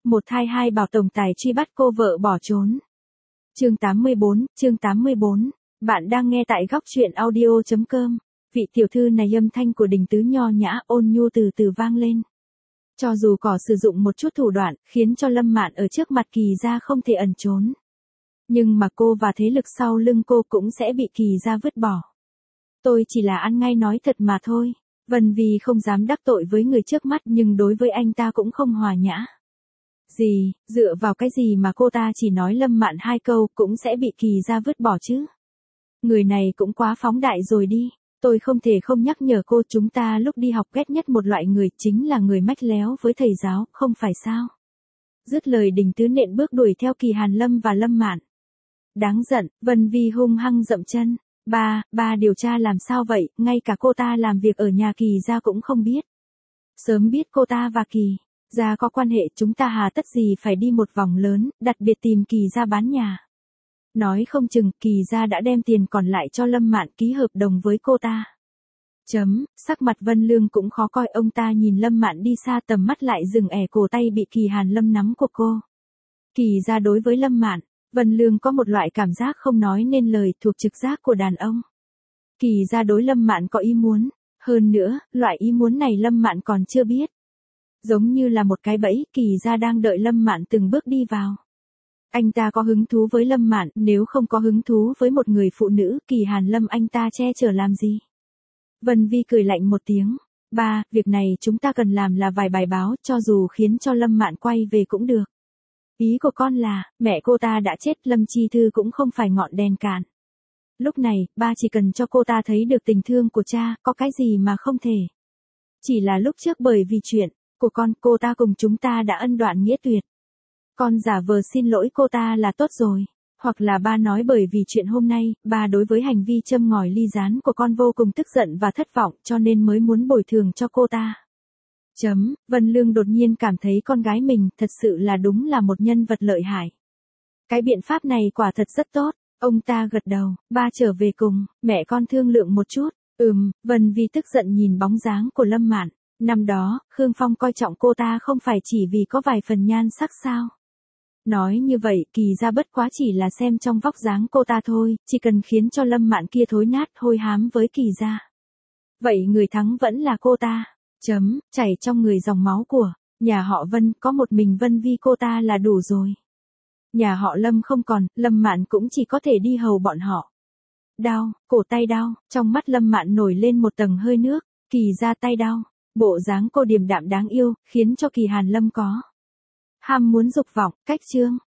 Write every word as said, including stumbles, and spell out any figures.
một thai hai bảo tổng tài truy bắt cô vợ bỏ trốn. Chương tám mươi bốn, chương tám mươi bốn. Bạn đang nghe tại góc truyện audio chấm com. Vị tiểu thư này âm thanh của Đình Tứ nho nhã ôn nhu từ từ vang lên. Cho dù có sử dụng một chút thủ đoạn, khiến cho Lâm Mạn ở trước mặt Kỳ gia không thể ẩn trốn. Nhưng mà cô và thế lực sau lưng cô cũng sẽ bị Kỳ gia vứt bỏ. Tôi chỉ là ăn ngay nói thật mà thôi. Vân Vi không dám đắc tội với người trước mắt nhưng đối với anh ta cũng không hòa nhã. Gì, dựa vào cái gì mà cô ta chỉ nói Lâm Mạn hai câu cũng sẽ bị Kỳ gia vứt bỏ chứ? Người này cũng quá phóng đại rồi đi. Tôi không thể không nhắc nhở cô, chúng ta lúc đi học ghét nhất một loại người chính là người mách léo với thầy giáo, không phải sao? Dứt lời Đình Tứ nện bước đuổi theo Kỳ Hàn Lâm và Lâm Mạn. Đáng giận, Vân Vi hung hăng dậm chân. Ba, ba điều tra làm sao vậy, ngay cả cô ta làm việc ở nhà Kỳ gia cũng không biết. Sớm biết cô ta và Kỳ gia có quan hệ, chúng ta hà tất gì phải đi một vòng lớn, đặc biệt tìm Kỳ gia bán nhà. Nói không chừng Kỳ gia đã đem tiền còn lại cho Lâm Mạn ký hợp đồng với cô ta. Chấm, sắc mặt Vân Lương cũng khó coi, ông ta nhìn Lâm Mạn đi xa, tầm mắt lại dừng ẻ cổ tay bị Kỳ Hàn Lâm nắm của cô. Kỳ gia đối với Lâm Mạn, Vân Lương có một loại cảm giác không nói nên lời, thuộc trực giác của đàn ông. Kỳ gia đối Lâm Mạn có ý muốn, hơn nữa, loại ý muốn này Lâm Mạn còn chưa biết. Giống như là một cái bẫy, Kỳ gia đang đợi Lâm Mạn từng bước đi vào. Anh ta có hứng thú với Lâm Mạn, nếu không có hứng thú với một người phụ nữ, Kỳ Hàn Lâm anh ta che chở làm gì? Vân Vi cười lạnh một tiếng. Ba, việc này chúng ta cần làm là vài bài báo, cho dù khiến cho Lâm Mạn quay về cũng được. Ý của con là, mẹ cô ta đã chết, Lâm Chi Thư cũng không phải ngọn đèn cạn. Lúc này, ba chỉ cần cho cô ta thấy được tình thương của cha, có cái gì mà không thể. Chỉ là lúc trước bởi vì chuyện của con, cô ta cùng chúng ta đã ân đoạn nghĩa tuyệt. Con giả vờ xin lỗi cô ta là tốt rồi. Hoặc là ba nói bởi vì chuyện hôm nay, ba đối với hành vi châm ngòi ly gián của con vô cùng tức giận và thất vọng cho nên mới muốn bồi thường cho cô ta. Chấm, Vân Lương đột nhiên cảm thấy con gái mình thật sự là đúng là một nhân vật lợi hại. Cái biện pháp này quả thật rất tốt. Ông ta gật đầu, ba trở về cùng, mẹ con thương lượng một chút. Ừm, Vân Vi tức giận nhìn bóng dáng của Lâm Mạn. Năm đó, Khương Phong coi trọng cô ta không phải chỉ vì có vài phần nhan sắc sao? Nói như vậy, Kỳ gia bất quá chỉ là xem trong vóc dáng cô ta thôi, chỉ cần khiến cho Lâm Mạn kia thối nát hôi hám với Kỳ gia. Vậy người thắng vẫn là cô ta. Chấm, chảy trong người dòng máu của nhà họ Vân, có một mình Vân Vi cô ta là đủ rồi. Nhà họ Lâm không còn, Lâm Mạn cũng chỉ có thể đi hầu bọn họ. Đau, cổ tay đau, trong mắt Lâm Mạn nổi lên một tầng hơi nước, Kỳ gia tay đau, bộ dáng cô điềm đạm đáng yêu, khiến cho Kỳ Hàn Lâm có ham muốn dục vọng, cách chương.